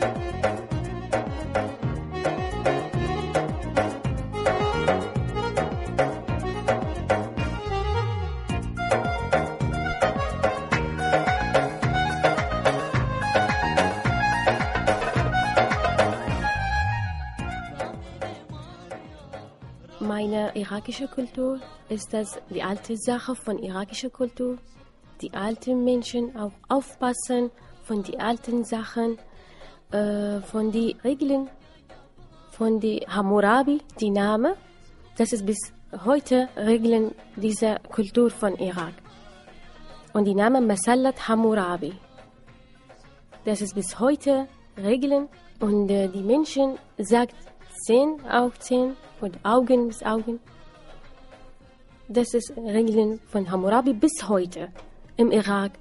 Meine irakische Kultur ist das die alte Sache von irakischer Kultur. Die alten Menschen auch aufpassen von den alten Sachen, von den Regeln, von die Hammurabi, die Name. Das ist bis heute Regeln dieser Kultur von Irak. Und die Name Masallat Hammurabi. Das ist bis heute Regeln und die Menschen sagt 10 auf 10 und Augen bis Augen. Das ist Regeln von Hammurabi bis heute im Irak.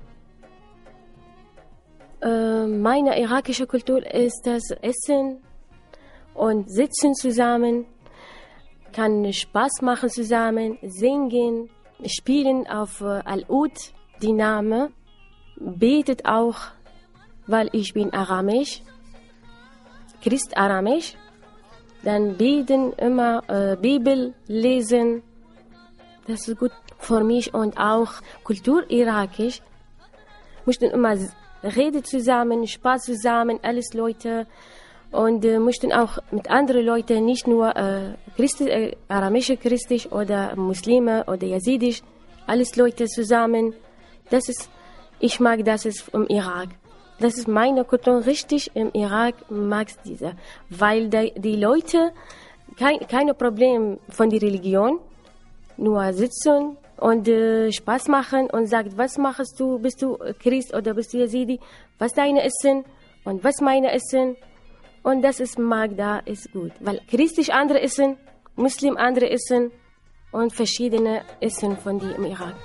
Meine irakische Kultur ist das Essen und Sitzen zusammen, kann Spaß machen zusammen, singen, spielen auf Al-Ud, die Name, betet auch, weil ich bin Aramisch, Christ-Aramisch. Dann beten immer, Bibel lesen. Das ist gut für mich und auch Kultur irakisch. Möchten immer reden zusammen, Spaß zusammen, alles Leute. Und möchten auch mit anderen Leuten, nicht nur aramische Christisch oder Muslime oder Jesidisch, alles Leute zusammen. Ich mag das ist im Irak. Das ist meine Kultur, richtig im Irak mag ich diese, weil die Leute keine Probleme von der Religion, nur sitzen und Spaß machen und sagt, was machst du, bist du Christ oder bist du Yazidi, was deine Essen und was meine Essen und das ist mag da ist gut, weil christlich andere Essen, Muslim andere Essen und verschiedene Essen von die im Irak.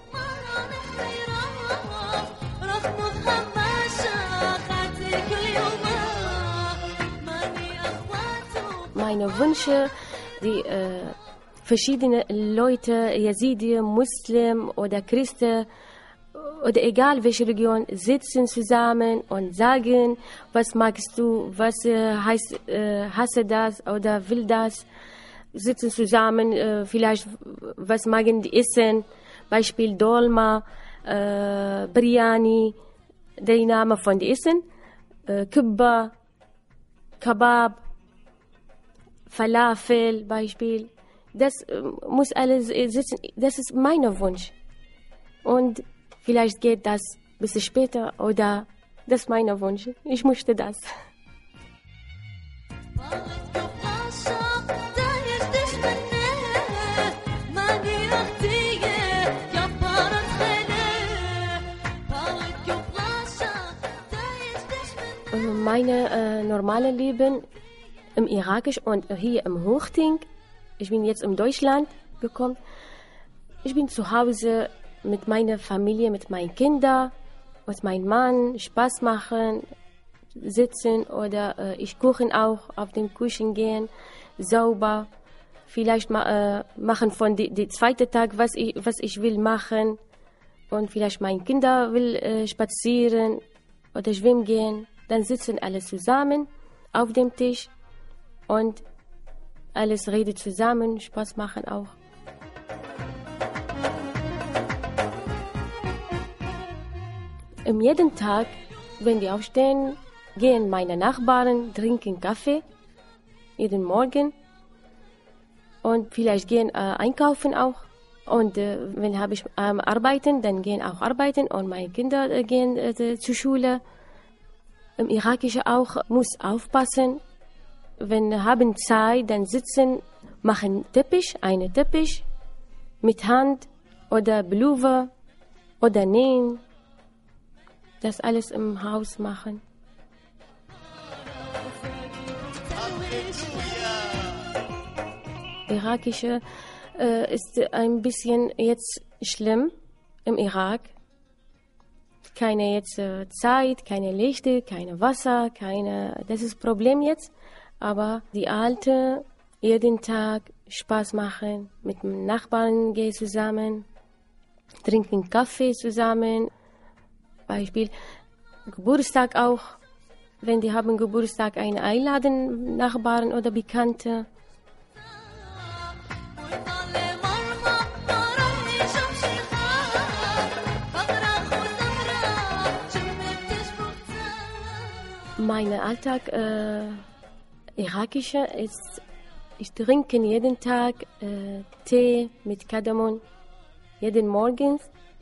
Meine Wünsche, die verschiedene Leute, Yazidi, Muslim oder Christen oder egal welche Religion, sitzen zusammen und sagen, was magst du, was heißt, hasse das oder will das, sitzen zusammen, vielleicht was magen die essen, Beispiel Dolma, Biryani, der Name von die Essen, Kibba, Kebab, Falafel, Beispiel. Das muss alles sitzen. Das ist mein Wunsch. Und vielleicht geht das ein bisschen später oder das ist mein Wunsch. Ich möchte das. Meine normale Leben im Irakisch und hier im Hochting. Ich bin jetzt in Deutschland gekommen. Ich bin zu Hause mit meiner Familie, mit meinen Kindern, mit meinem Mann, Spaß machen, sitzen oder ich kochen auch, auf den Küchen gehen, sauber. Vielleicht machen von den zweiten Tag, was ich will machen. Und vielleicht meine Kinder will spazieren oder schwimmen gehen. Dann sitzen alle zusammen auf dem Tisch und alles redet zusammen, Spaß machen auch. Jeden Tag, wenn wir aufstehen, gehen meine Nachbarn, trinken Kaffee, jeden Morgen. Und vielleicht gehen einkaufen auch. Und wenn habe ich arbeiten, dann gehen auch arbeiten und meine Kinder gehen zur Schule. Im Irakischen auch muss aufpassen. Wenn haben Zeit, dann sitzen, machen einen Teppich mit Hand oder Bluve oder nähen. Das alles im Haus machen. Irakische ist ein bisschen jetzt schlimm im Irak. Keine jetzt Zeit, keine Lichter, keine Wasser, das ist das Problem jetzt. Aber die Alten jeden Tag Spaß machen, mit dem Nachbarn gehen zusammen, trinken Kaffee zusammen. Beispiel Geburtstag auch, wenn die haben Geburtstag, einen einladen, Nachbarn oder Bekannte. Mein Alltag irakischer ist, ich trinke jeden Tag Tee mit Kardamom, jeden Morgens.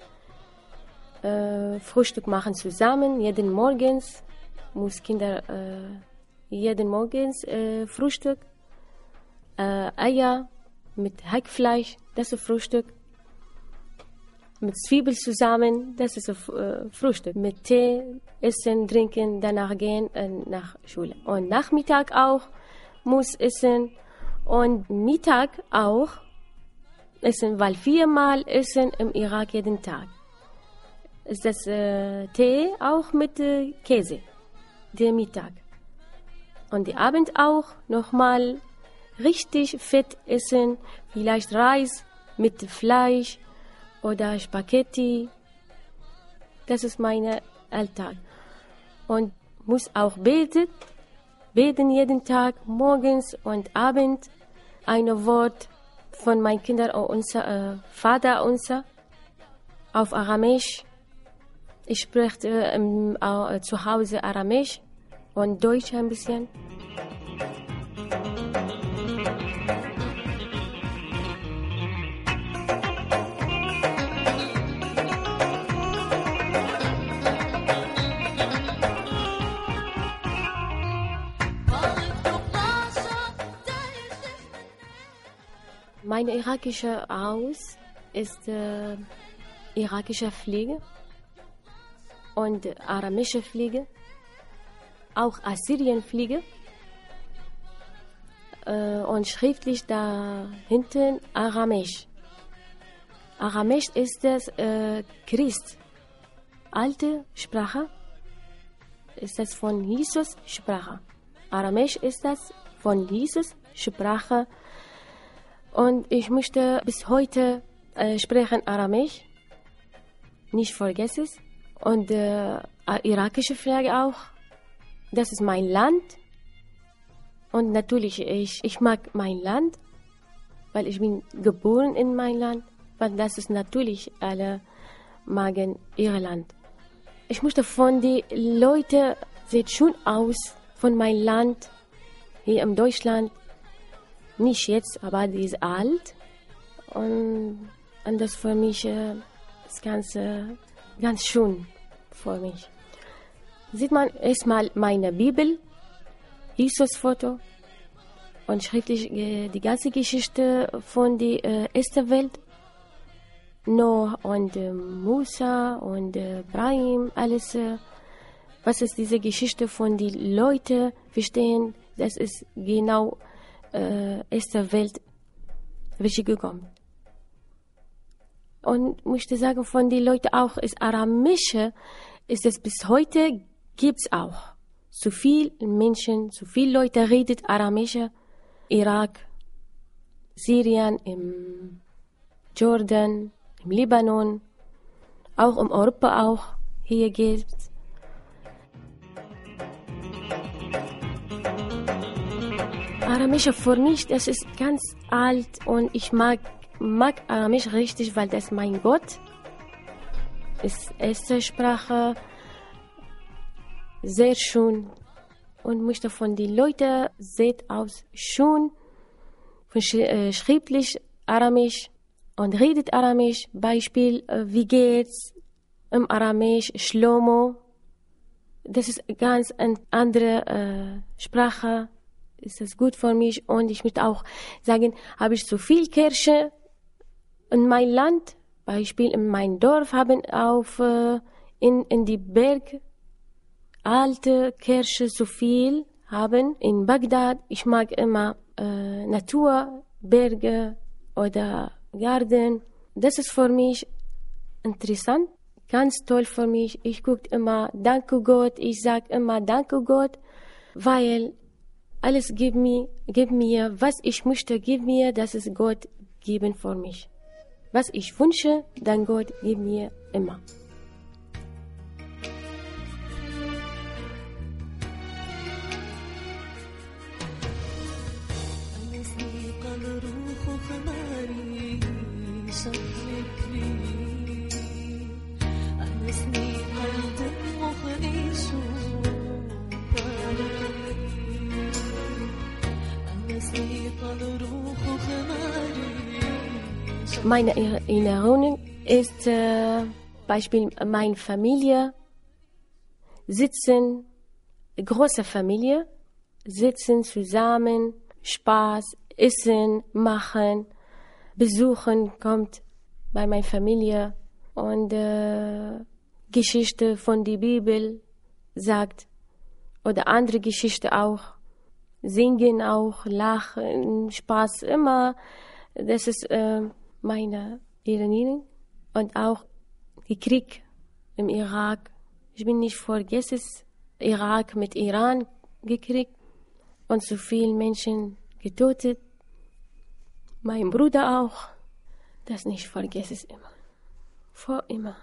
Frühstück machen zusammen, jeden Morgens. Muss Kinder jeden Morgens Frühstück. Eier mit Hackfleisch, das ist Frühstück. Mit Zwiebeln zusammen, das ist Frühstück. Mit Tee, essen, trinken, danach gehen nach Schule. Und Nachmittag auch muss essen und Mittag auch essen, weil 4-mal essen im Irak jeden Tag. Ist das Tee auch mit Käse, der Mittag. Und die Abend auch nochmal richtig fett essen, vielleicht Reis mit Fleisch oder Spaghetti. Das ist mein Alltag. Und muss auch beten jeden Tag, morgens und abends. Ein Wort von meinen Kindern, unser Vater unser, auf Aramäisch. Ich spreche zu Hause Aramäisch und Deutsch ein bisschen. Mein irakischer Haus ist irakische Pflege und aramische Pflege, auch Assyrien-Pflege und schriftlich da hinten Aramäisch. Aramäisch ist das Christ, alte Sprache, ist das von Jesus Sprache. Aramäisch ist das von Jesus Sprache. Und ich möchte bis heute sprechen Aramäisch, nicht vergessen es. Und irakische Flagge auch. Das ist mein Land. Und natürlich, ich mag mein Land, weil ich bin geboren in mein Land. Weil das ist natürlich, alle mögen ihr Land. Ich möchte von den Leuten, sieht schon aus, von meinem Land, hier in Deutschland. Nicht jetzt, aber die ist alt. Und das für mich ist ganz schön für mich. Sieht man erstmal meine Bibel, Jesus-Foto und schriftlich die ganze Geschichte von der ersten Welt. Noah und Musa und Ibrahim, alles. Was ist diese Geschichte von den Leuten verstehen? Das ist genau erste Welt, welche gekommen. Und möchte sagen, von den Leuten auch, ist Aramäische, ist es bis heute, gibt's auch. So viel Menschen, so viele Leute redet Aramäische, Irak, Syrien, im Jordan, im Libanon, auch in Europa auch, hier gibt's. Aramäisch für mich, das ist ganz alt und ich mag Aramäisch richtig, weil das mein Gott ist, erste Sprache, sehr schön und möchte von den Leuten sieht aus schön, schriftlich Aramäisch und redet Aramäisch, Beispiel, wie geht's im Aramäisch, Shlomo, das ist ganz eine andere Sprache. Ist das gut für mich und ich möchte auch sagen, habe ich so viel Kirche in mein Land, Beispiel in mein Dorf haben auf in die Berg alte Kirche so viel haben in Bagdad. Ich mag immer Natur, Berge oder Garten. Das ist für mich interessant, ganz toll für mich. Ich gucke immer, danke Gott, ich sage immer danke Gott, weil alles gib mir, was ich möchte, gib mir, das ist Gott geben für mich. Was ich wünsche, dann Gott gib mir immer. Meine Erinnerung ist Beispiel meine Familie sitzen, große Familie, sitzen zusammen, Spaß, Essen machen, besuchen kommt bei meiner Familie und Geschichte von der Bibel sagt oder andere Geschichte auch, singen auch, lachen, Spaß immer. Das ist meine Erinnerung. Und auch der Krieg im Irak. Ich bin nicht vergessen, Irak mit Iran gekriegt und so viele Menschen getötet. Mein Bruder auch. Das nicht vergessen immer. Vor immer.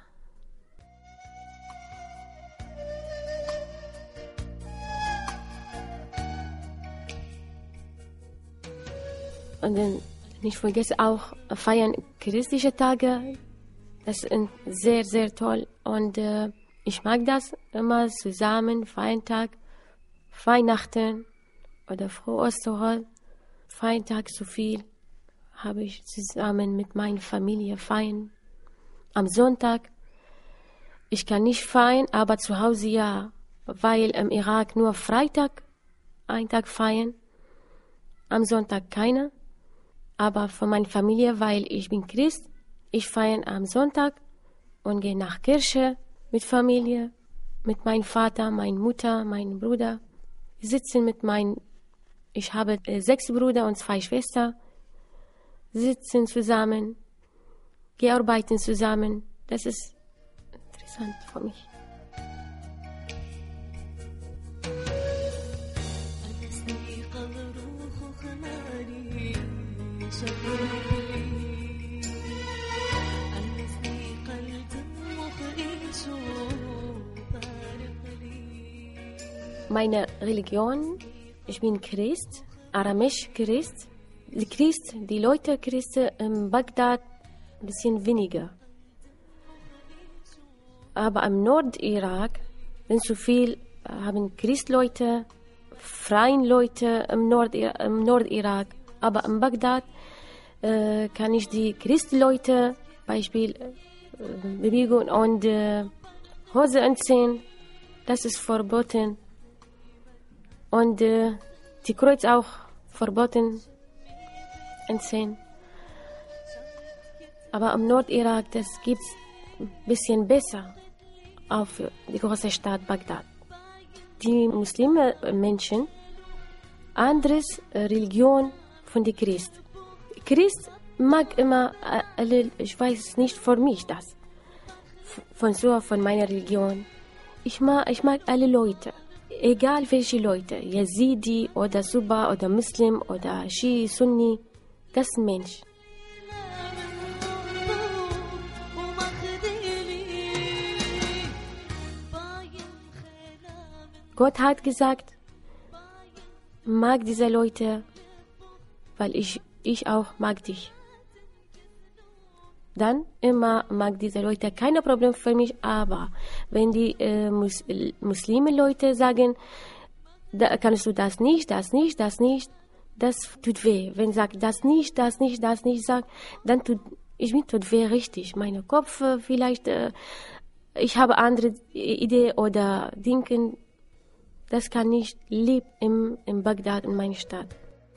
Und dann nicht vergessen auch feiern christliche Tage. Das ist sehr, sehr toll. Und ich mag das immer zusammen, Feiertag, Weihnachten oder Frohe Ostern, Feiertag so viel habe ich zusammen mit meiner Familie feiern. Am Sonntag, ich kann nicht feiern, aber zu Hause ja, weil im Irak nur Freitag einen Tag feiern, am Sonntag keiner. Aber von meiner Familie, weil ich bin Christ, ich feiere am Sonntag und gehe nach Kirche mit Familie, mit meinem Vater, meiner Mutter, meinem Bruder. Wir sitzen ich habe 6 Brüder und 2 Schwestern, sitzen zusammen, gehen arbeiten zusammen. Das ist interessant für mich. Meine Religion, ich bin Christ, aramisch Christ. Die Leute Christen in Bagdad ein bisschen weniger. Aber im Nordirak sind so viel, haben Christleute, freien Leute im Nordirak. Aber in Bagdad kann ich die Christleute, Beispiel Bewegung und Hose anziehen, das ist verboten. Und die Kreuz auch verboten anziehen. Aber im Nordirak, das gibt's ein bisschen besser auf die große Stadt Bagdad. Die Muslime Menschen, anderes Religion von den Christen. Christ mag immer alle, ich weiß nicht für mich das, von meiner Religion. Ich mag alle Leute, egal welche Leute, Yazidi oder Suba oder Muslim oder Shi, Sunni, das ist ein Mensch. Gott hat gesagt, mag diese Leute, weil ich auch mag dich. Dann immer mag diese Leute keine Probleme für mich, aber wenn die Muslime Leute sagen, da kannst du das nicht, das tut weh. Wenn sagt das nicht, sagt, dann tut weh richtig. Mein Kopf vielleicht, ich habe andere Ideen oder Denken, das kann nicht leben in Bagdad, in meiner Stadt.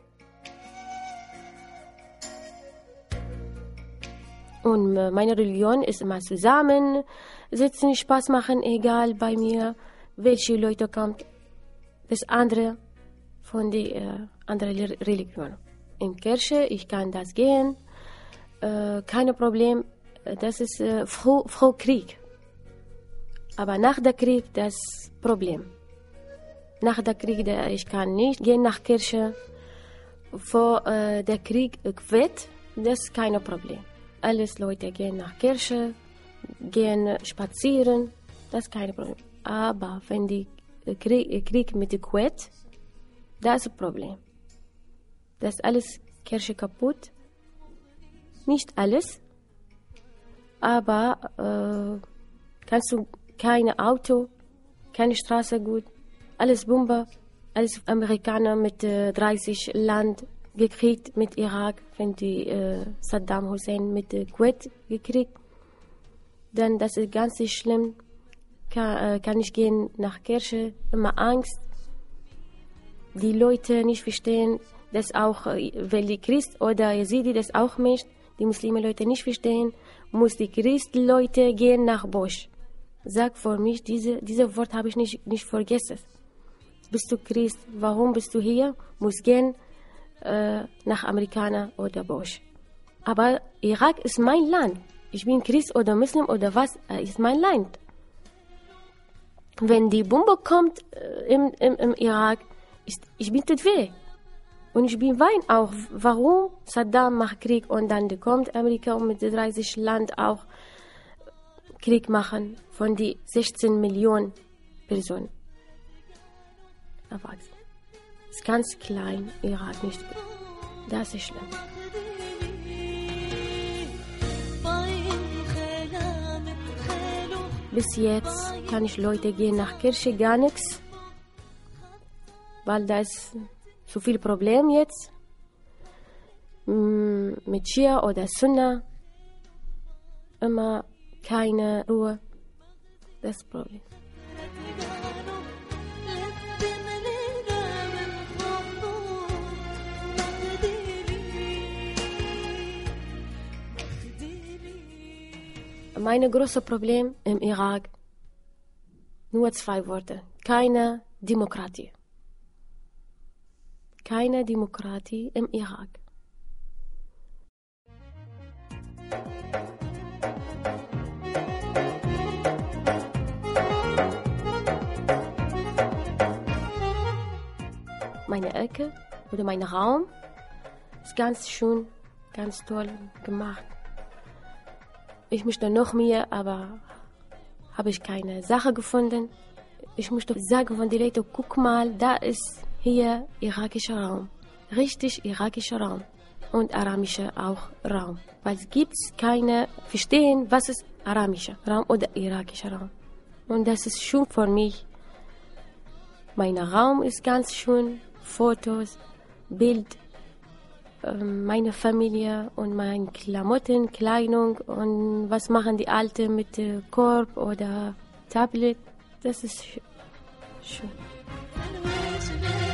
Und meine Religion ist immer zusammen, sitzen, Spaß machen, egal bei mir, welche Leute kommen. Das andere von der anderen Religion. In Kirche, ich kann das gehen, kein Problem. Das ist vor Krieg. Aber nach dem Krieg, das Problem. Nach dem Krieg, ich kann nicht gehen nach Kirche. Vor der Krieg wird, das ist kein Problem. Alles Leute gehen nach Kirche, gehen spazieren, das ist kein Problem. Aber wenn die Krieg mit dem Kuwait, das ist ein Problem. Das ist alles Kirche kaputt. Nicht alles, aber kannst du kein Auto, keine Straße gut, alles Bombe, alles Amerikaner mit 30 Land gekriegt mit Irak, wenn die Saddam Hussein mit Kuwait gekriegt. Dann, das ist ganz schlimm. Kann ich gehen nach Kirche, immer Angst. Die Leute nicht verstehen, das auch, weil die Christ oder Yazidi das auch nicht, die Muslime-Leute nicht verstehen, muss die Christ-Leute gehen nach Busch. Sag für mich, diese Wort habe ich nicht vergessen. Bist du Christ? Warum bist du hier? Muss gehen nach Amerikaner oder Busch. Aber Irak ist mein Land. Ich bin Christ oder Muslim oder was, ist mein Land. Wenn die Bombe kommt im Irak, ich bin tot weh. Und ich bin wein auch, warum Saddam macht Krieg und dann kommt Amerika und mit 30 Land auch Krieg machen von die 16 Millionen Personen. Erwachsen. Ist ganz klein, Irak nicht. Das ist schlimm. Bis jetzt kann ich Leute gehen nach Kirche gar nichts, weil da ist so viel Problem jetzt mit Schia oder Sunna. Immer keine Ruhe. Das ist das Problem. Mein großes Problem im Irak, nur 2 Worte, keine Demokratie. Keine Demokratie im Irak. Meine Ecke oder mein Raum ist ganz schön, ganz toll gemacht. Ich möchte noch mehr, aber habe ich keine Sache gefunden. Ich möchte sagen von den Leuten, guck mal, da ist hier irakischer Raum. Richtig irakischer Raum. Und aramischer auch Raum. Weil es gibt keine Verstehen, was ist aramischer Raum oder irakischer Raum. Und das ist schön für mich. Mein Raum ist ganz schön. Fotos, Bild, meine Familie und meine Klamotten, Kleidung und was machen die Alten mit Korb oder Tablet. Das ist schön.